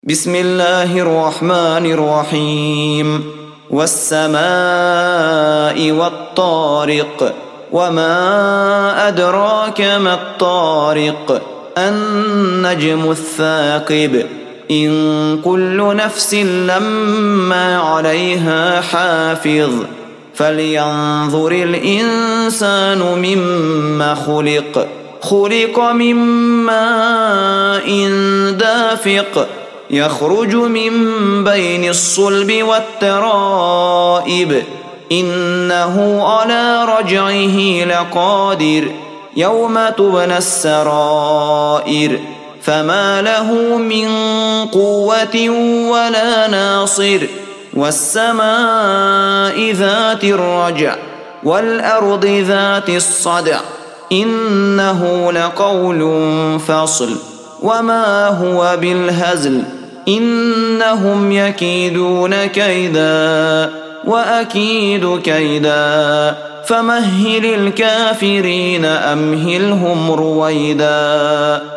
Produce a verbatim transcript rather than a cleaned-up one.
بسم الله الرحمن الرحيم والسماء والطارق وما أدراك ما الطارق النجم الثاقب إن كل نفس لما عليها حافظ فلينظر الإنسان مما خلق خلق من ماء دافق يخرج من بين الصلب والترائب إنه على رجعه لقادر يوم تبلى السرائر فما له من قوة ولا ناصر والسماء ذات الرجع والأرض ذات الصدع إنه لقول فصل وما هو بالهزل إنهم يكيدون كيدا وأكيد كيدا فمهل الكافرين أمهلهم رويدا.